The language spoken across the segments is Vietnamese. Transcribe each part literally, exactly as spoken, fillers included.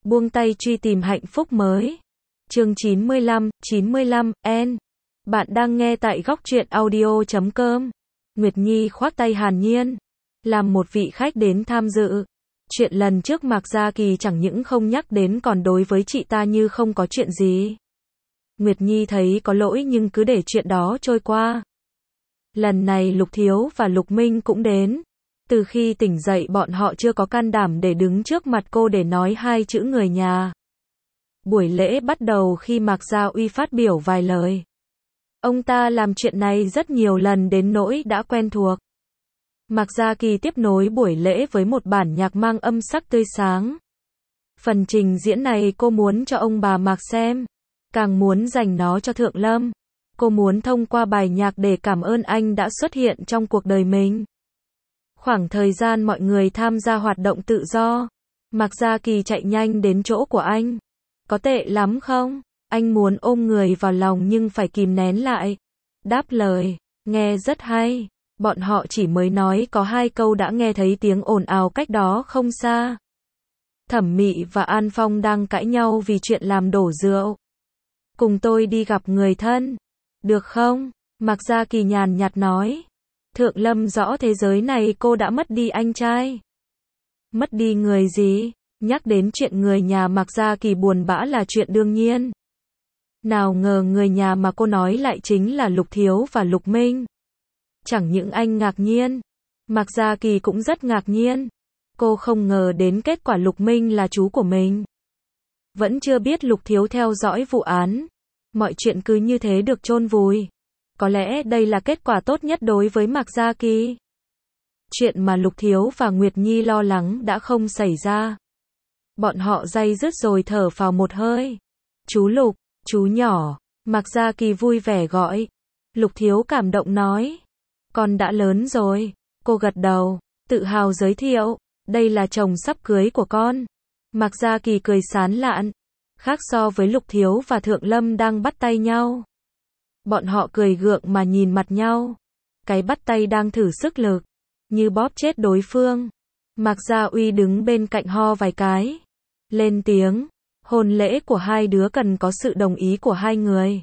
buông tay truy tìm hạnh phúc mới. Chương chín mươi lăm, chín mươi lăm, N. Bạn đang nghe tại góc truyện audio chấm com. Nguyệt Nhi khoác tay Hàn Nhiên, làm một vị khách đến tham dự. Chuyện lần trước Mạc Gia Kỳ chẳng những không nhắc đến còn đối với chị ta như không có chuyện gì. Nguyệt Nhi thấy có lỗi nhưng cứ để chuyện đó trôi qua. Lần này Lục Thiếu và Lục Minh cũng đến. Từ khi tỉnh dậy bọn họ chưa có can đảm để đứng trước mặt cô để nói hai chữ người nhà. Buổi lễ bắt đầu khi Mạc Gia Uy phát biểu vài lời. Ông ta làm chuyện này rất nhiều lần đến nỗi đã quen thuộc. Mạc Gia Kỳ tiếp nối buổi lễ với một bản nhạc mang âm sắc tươi sáng. Phần trình diễn này cô muốn cho ông bà Mạc xem, càng muốn dành nó cho Thượng Lâm. Cô muốn thông qua bài nhạc để cảm ơn anh đã xuất hiện trong cuộc đời mình. Khoảng thời gian mọi người tham gia hoạt động tự do, Mạc Gia Kỳ chạy nhanh đến chỗ của anh. Có tệ lắm không? Anh muốn ôm người vào lòng nhưng phải kìm nén lại. Đáp lời, nghe rất hay. Bọn họ chỉ mới nói có hai câu đã nghe thấy tiếng ồn ào cách đó không xa. Thẩm Mị và An Phong đang cãi nhau vì chuyện làm đổ rượu. Cùng tôi đi gặp người thân, được không? Mạc Gia Kỳ nhàn nhạt nói. Thượng Lâm rõ thế giới này cô đã mất đi anh trai. Mất đi người gì? Nhắc đến chuyện người nhà Mạc Gia Kỳ buồn bã là chuyện đương nhiên. Nào ngờ người nhà mà cô nói lại chính là Lục Thiếu và Lục Minh. Chẳng những anh ngạc nhiên, Mạc Gia Kỳ cũng rất ngạc nhiên. Cô không ngờ đến kết quả Lục Minh là chú của mình. Vẫn chưa biết Lục Thiếu theo dõi vụ án. Mọi chuyện cứ như thế được chôn vùi. Có lẽ đây là kết quả tốt nhất đối với Mạc Gia Kỳ. Chuyện mà Lục Thiếu và Nguyệt Nhi lo lắng đã không xảy ra. Bọn họ day dứt rồi thở phào một hơi. Chú Lục, chú nhỏ, Mạc Gia Kỳ vui vẻ gọi. Lục Thiếu cảm động nói. Con đã lớn rồi. Cô gật đầu, tự hào giới thiệu. Đây là chồng sắp cưới của con. Mạc Gia Kỳ cười sán lạn. Khác so với Lục Thiếu và Thượng Lâm đang bắt tay nhau. Bọn họ cười gượng mà nhìn mặt nhau. Cái bắt tay đang thử sức lực, như bóp chết đối phương. Mạc Gia Uy đứng bên cạnh ho vài cái. Lên tiếng, hôn lễ của hai đứa cần có sự đồng ý của hai người.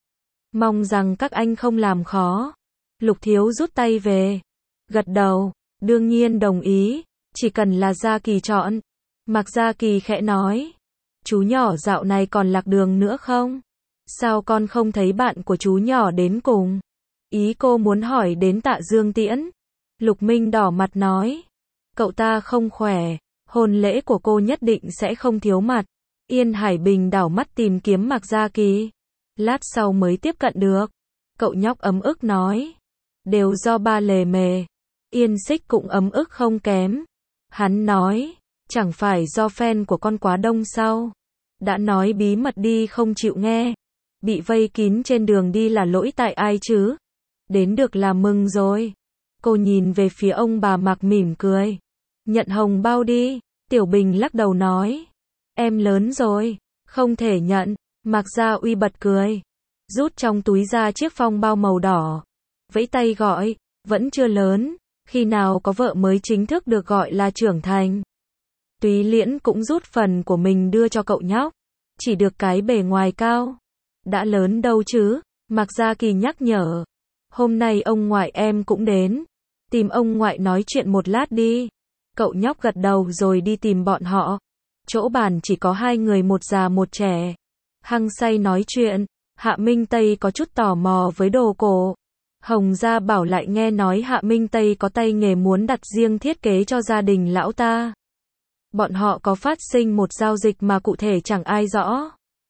Mong rằng các anh không làm khó. Lục Thiếu rút tay về. Gật đầu, đương nhiên đồng ý, chỉ cần là Gia Kỳ chọn. Mạc Gia Kỳ khẽ nói. Chú nhỏ dạo này còn lạc đường nữa không? Sao con không thấy bạn của chú nhỏ đến cùng? Ý cô muốn hỏi đến Tạ Dương Tiễn. Lục Minh đỏ mặt nói. Cậu ta không khỏe, hôn lễ của cô nhất định sẽ không thiếu mặt. Yên Hải Bình đảo mắt tìm kiếm Mạc Gia Kỳ. Lát sau mới tiếp cận được. Cậu nhóc ấm ức nói. Đều do ba lề mề. Yên Xích cũng ấm ức không kém. Hắn nói. Chẳng phải do fan của con quá đông sao? Đã nói bí mật đi không chịu nghe. Bị vây kín trên đường đi là lỗi tại ai chứ? Đến được là mừng rồi. Cô nhìn về phía ông bà Mạc mỉm cười. Nhận hồng bao đi. Tiểu Bình lắc đầu nói. Em lớn rồi, không thể nhận. Mạc Gia Uy bật cười. Rút trong túi ra chiếc phong bao màu đỏ. Vẫy tay gọi. Vẫn chưa lớn. Khi nào có vợ mới chính thức được gọi là trưởng thành. Túy Liễn cũng rút phần của mình đưa cho cậu nhóc. Chỉ được cái bề ngoài cao. Đã lớn đâu chứ? Mạc Gia Kỳ nhắc nhở. Hôm nay ông ngoại em cũng đến. Tìm ông ngoại nói chuyện một lát đi. Cậu nhóc gật đầu rồi đi tìm bọn họ. Chỗ bàn chỉ có hai người, một già một trẻ. Hăng say nói chuyện. Hạ Minh Tây có chút tò mò với đồ cổ. Hồng Gia Bảo lại nghe nói Hạ Minh Tây có tay nghề muốn đặt riêng thiết kế cho gia đình lão ta. Bọn họ có phát sinh một giao dịch mà cụ thể chẳng ai rõ.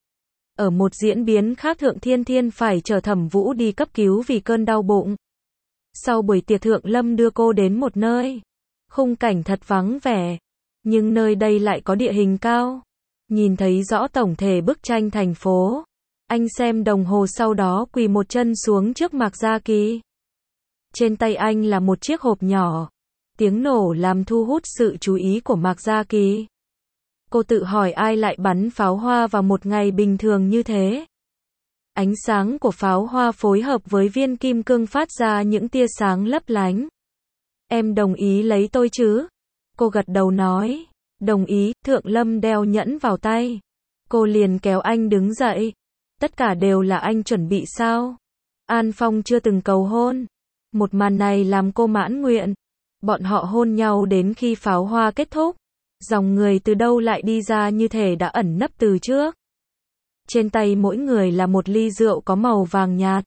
Ở một diễn biến khác, Thượng Thiên Thiên phải chở Thẩm Vũ đi cấp cứu vì cơn đau bụng. Sau buổi tiệc, Thượng Lâm đưa cô đến một nơi. Khung cảnh thật vắng vẻ. Nhưng nơi đây lại có địa hình cao. Nhìn thấy rõ tổng thể bức tranh thành phố. Anh xem đồng hồ, sau đó quỳ một chân xuống trước Mạc Gia Kỳ. Trên tay anh là một chiếc hộp nhỏ. Tiếng nổ làm thu hút sự chú ý của Mạc Gia Kỳ. Cô tự hỏi ai lại bắn pháo hoa vào một ngày bình thường như thế. Ánh sáng của pháo hoa phối hợp với viên kim cương phát ra những tia sáng lấp lánh. Em đồng ý lấy tôi chứ? Cô gật đầu nói. Đồng ý, Thượng Lâm đeo nhẫn vào tay. Cô liền kéo anh đứng dậy. Tất cả đều là anh chuẩn bị sao? An Phong chưa từng cầu hôn. Một màn này làm cô mãn nguyện. Bọn họ hôn nhau đến khi pháo hoa kết thúc. Dòng người từ đâu lại đi ra như thể đã ẩn nấp từ trước. Trên tay mỗi người là một ly rượu có màu vàng nhạt.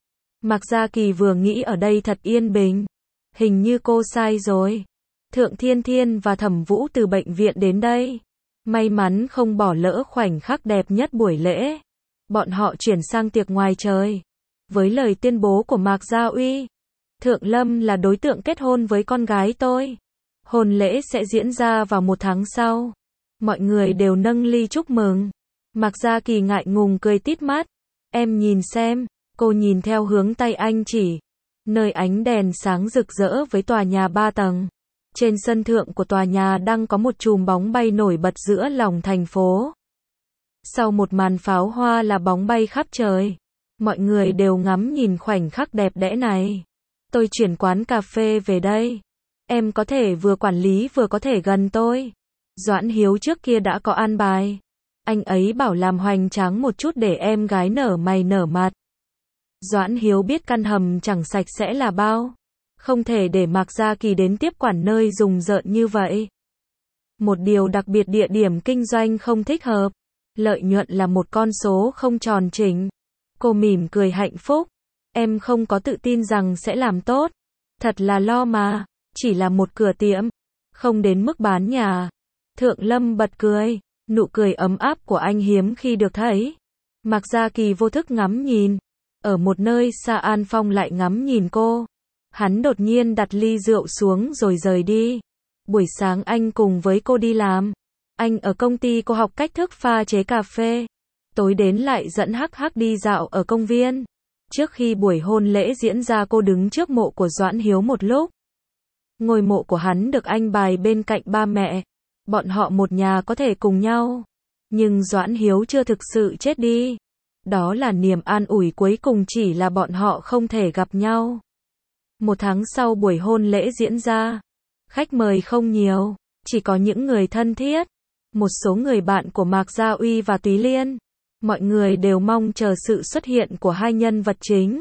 Mạc Gia Kỳ vừa nghĩ ở đây thật yên bình. Hình như cô sai rồi. Thượng Thiên Thiên và Thẩm Vũ từ bệnh viện đến đây. May mắn không bỏ lỡ khoảnh khắc đẹp nhất buổi lễ. Bọn họ chuyển sang tiệc ngoài trời. Với lời tuyên bố của Mạc Gia Uy, Thượng Lâm là đối tượng kết hôn với con gái tôi. Hôn lễ sẽ diễn ra vào một tháng sau. Mọi người đều nâng ly chúc mừng. Mạc Gia Kỳ ngại ngùng cười tít mắt. Em nhìn xem. Cô nhìn theo hướng tay anh chỉ. Nơi ánh đèn sáng rực rỡ với tòa nhà ba tầng. Trên sân thượng của tòa nhà đang có một chùm bóng bay nổi bật giữa lòng thành phố. Sau một màn pháo hoa là bóng bay khắp trời. Mọi người đều ngắm nhìn khoảnh khắc đẹp đẽ này. Tôi chuyển quán cà phê về đây. Em có thể vừa quản lý vừa có thể gần tôi. Doãn Hiếu trước kia đã có an bài. Anh ấy bảo làm hoành tráng một chút để em gái nở mày nở mặt. Doãn Hiếu biết căn hầm chẳng sạch sẽ là bao. Không thể để Mạc Gia Kỳ đến tiếp quản nơi rùng rợn như vậy. Một điều đặc biệt, địa điểm kinh doanh không thích hợp. Lợi nhuận là một con số không tròn chỉnh. Cô mỉm cười hạnh phúc. Em không có tự tin rằng sẽ làm tốt. Thật là lo mà. Chỉ là một cửa tiệm. Không đến mức bán nhà. Thượng Lâm bật cười. Nụ cười ấm áp của anh hiếm khi được thấy. Mạc Gia Kỳ vô thức ngắm nhìn. Ở một nơi xa An Phong lại ngắm nhìn cô. Hắn đột nhiên đặt ly rượu xuống rồi rời đi. Buổi sáng anh cùng với cô đi làm. Anh ở công ty cô học cách thức pha chế cà phê. Tối đến lại dẫn Hắc Hắc đi dạo ở công viên. Trước khi buổi hôn lễ diễn ra cô đứng trước mộ của Doãn Hiếu một lúc. Ngôi mộ của hắn được anh bày bên cạnh ba mẹ. Bọn họ một nhà có thể cùng nhau. Nhưng Doãn Hiếu chưa thực sự chết đi. Đó là niềm an ủi cuối cùng, chỉ là bọn họ không thể gặp nhau. Một tháng sau buổi hôn lễ diễn ra. Khách mời không nhiều. Chỉ có những người thân thiết. Một số người bạn của Mạc Gia Uy và Túy Liên. Mọi người đều mong chờ sự xuất hiện của hai nhân vật chính.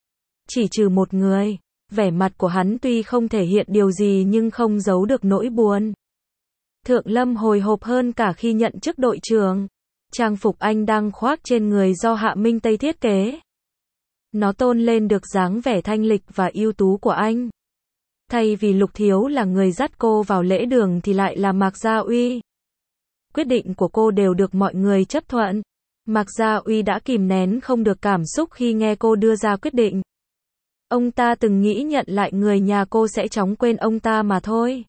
Chỉ trừ một người. Vẻ mặt của hắn tuy không thể hiện điều gì nhưng không giấu được nỗi buồn. Thượng Lâm hồi hộp hơn cả khi nhận chức đội trưởng. Trang phục anh đang khoác trên người do Hạ Minh Tây thiết kế. Nó tôn lên được dáng vẻ thanh lịch và ưu tú của anh. Thay vì Lục Thiếu là người dắt cô vào lễ đường thì lại là Mạc Gia Uy. Quyết định của cô đều được mọi người chấp thuận. Mạc Gia Uy đã kìm nén không được cảm xúc khi nghe cô đưa ra quyết định. Ông ta từng nghĩ nhận lại người nhà cô sẽ chóng quên ông ta mà thôi.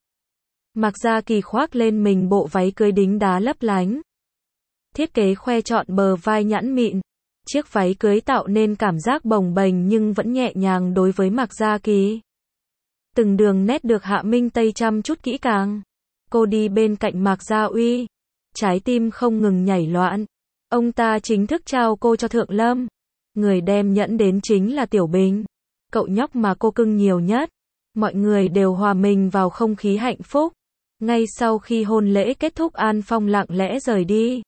Mạc Gia Kỳ khoác lên mình bộ váy cưới đính đá lấp lánh. Thiết kế khoe trọn bờ vai nhẵn mịn. Chiếc váy cưới tạo nên cảm giác bồng bềnh nhưng vẫn nhẹ nhàng đối với Mạc Gia Kỳ. Từng đường nét được Hạ Minh Tây chăm chút kỹ càng. Cô đi bên cạnh Mạc Gia Uy. Trái tim không ngừng nhảy loạn. Ông ta chính thức trao cô cho Thượng Lâm. Người đem nhẫn đến chính là Tiểu Bình. Cậu nhóc mà cô cưng nhiều nhất. Mọi người đều hòa mình vào không khí hạnh phúc. Ngay sau khi hôn lễ kết thúc, An Phong lặng lẽ rời đi.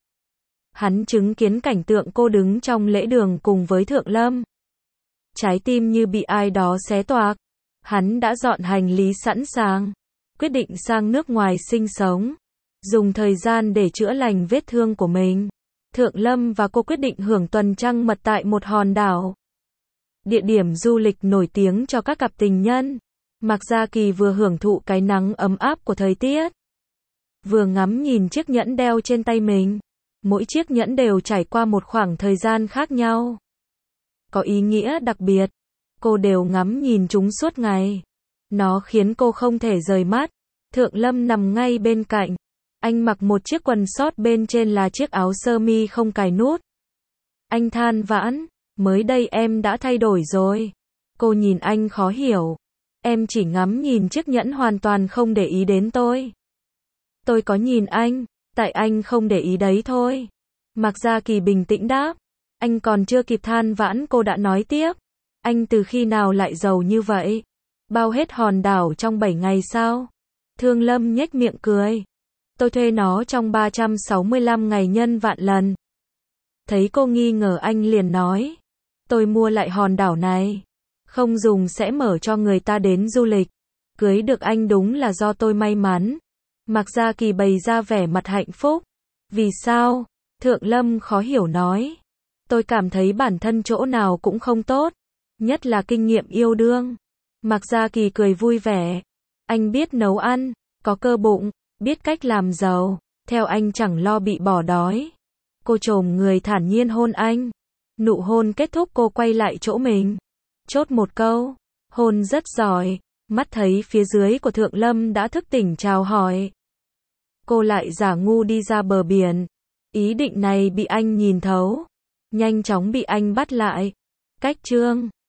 Hắn chứng kiến cảnh tượng cô đứng trong lễ đường cùng với Thượng Lâm. Trái tim như bị ai đó xé toạc. Hắn đã dọn hành lý sẵn sàng. Quyết định sang nước ngoài sinh sống. Dùng thời gian để chữa lành vết thương của mình. Thượng Lâm và cô quyết định hưởng tuần trăng mật tại một hòn đảo. Địa điểm du lịch nổi tiếng cho các cặp tình nhân. Mạc Gia Kỳ vừa hưởng thụ cái nắng ấm áp của thời tiết. Vừa ngắm nhìn chiếc nhẫn đeo trên tay mình. Mỗi chiếc nhẫn đều trải qua một khoảng thời gian khác nhau. Có ý nghĩa đặc biệt. Cô đều ngắm nhìn chúng suốt ngày. Nó khiến cô không thể rời mắt. Thượng Lâm nằm ngay bên cạnh. Anh mặc một chiếc quần sót, bên trên là chiếc áo sơ mi không cài nút. Anh than vãn, mới đây em đã thay đổi rồi. Cô nhìn anh khó hiểu. Em chỉ ngắm nhìn chiếc nhẫn, hoàn toàn không để ý đến tôi. Tôi có nhìn anh, tại anh không để ý đấy thôi. Mạc Gia Kỳ bình tĩnh đáp. Anh còn chưa kịp than vãn cô đã nói tiếp. Anh từ khi nào lại giàu như vậy? Bao hết hòn đảo trong bảy ngày sao? Thương Lâm nhếch miệng cười. Tôi thuê nó trong ba trăm sáu mươi lăm ngày nhân vạn lần. Thấy cô nghi ngờ anh liền nói. Tôi mua lại hòn đảo này. Không dùng sẽ mở cho người ta đến du lịch. Cưới được anh đúng là do tôi may mắn. Mạc Gia Kỳ bày ra vẻ mặt hạnh phúc. Vì sao? Thượng Lâm khó hiểu nói. Tôi cảm thấy bản thân chỗ nào cũng không tốt. Nhất là kinh nghiệm yêu đương. Mạc Gia Kỳ cười vui vẻ. Anh biết nấu ăn, có cơ bụng, biết cách làm giàu. Theo anh chẳng lo bị bỏ đói. Cô chồm người thản nhiên hôn anh. Nụ hôn kết thúc cô quay lại chỗ mình. Chốt một câu. Hôn rất giỏi. Mắt thấy phía dưới của Thượng Lâm đã thức tỉnh chào hỏi. Cô lại giả ngu đi ra bờ biển. Ý định này bị anh nhìn thấu. Nhanh chóng bị anh bắt lại. Cách chương